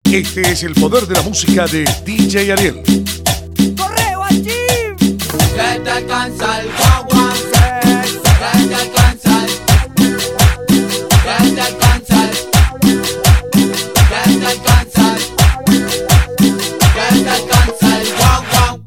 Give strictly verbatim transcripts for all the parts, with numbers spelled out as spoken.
Este es el poder de la música de D J Ariel. ¡Correo al gym! Que te alcanza el guagua, que te alcanza el, que te alcanza el, que te alcanza el, que te alcanza el guagua.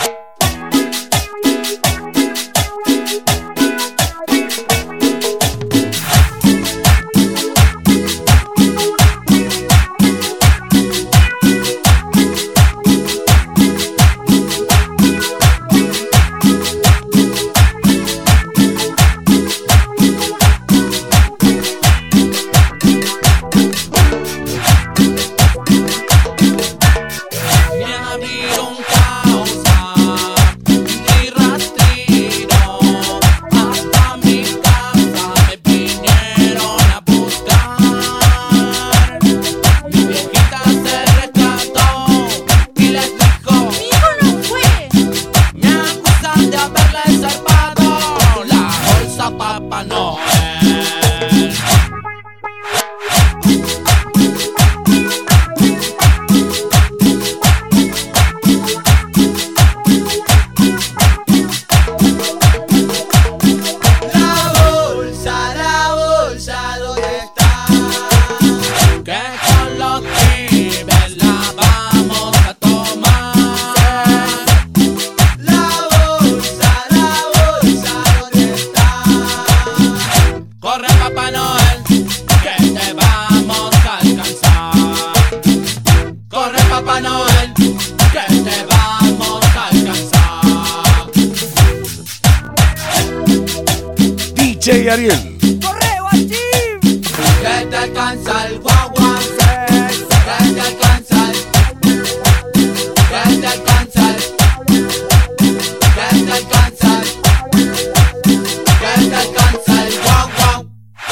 Papá Noel. La bolsa, la bolsa, ¿dónde está? Que con los pibes la vamos a tomar. La bolsa, la bolsa, ¿dónde está? Corre, Papá Noel, que te vamos a alcanzar. Corre, Papá Noel, que te vamos a alcanzar. D J Ariel. ¡Correo al gym! Que te alcanza el guagua, que te alcanza el, que te alcanza el, que te alcanza el, que te alcanza el guagua.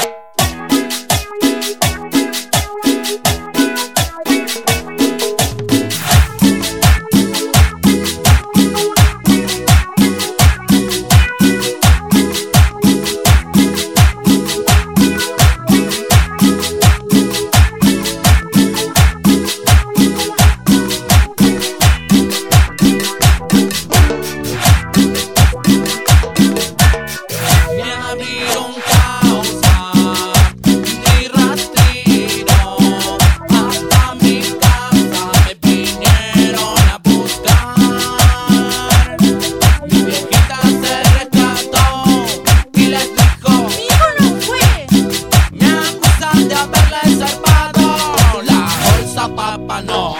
Papá Noel.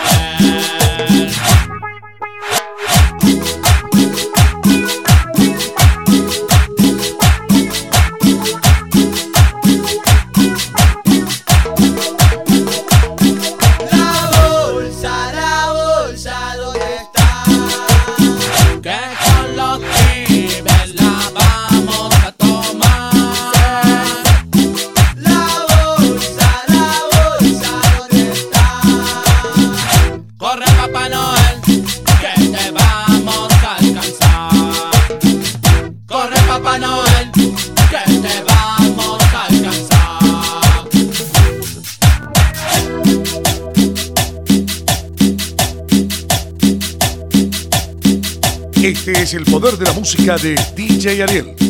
La bolsa, la bolsa, ¿dónde está? Que con los pibes la vamos a tomar. La bolsa, la bolsa, ¿dónde está? Corre, Papá Noel, que te vamos a alcanzar. Corre, Papá Noel, que te vamos a alcanzar. Este es el poder de la música de D J Ariel.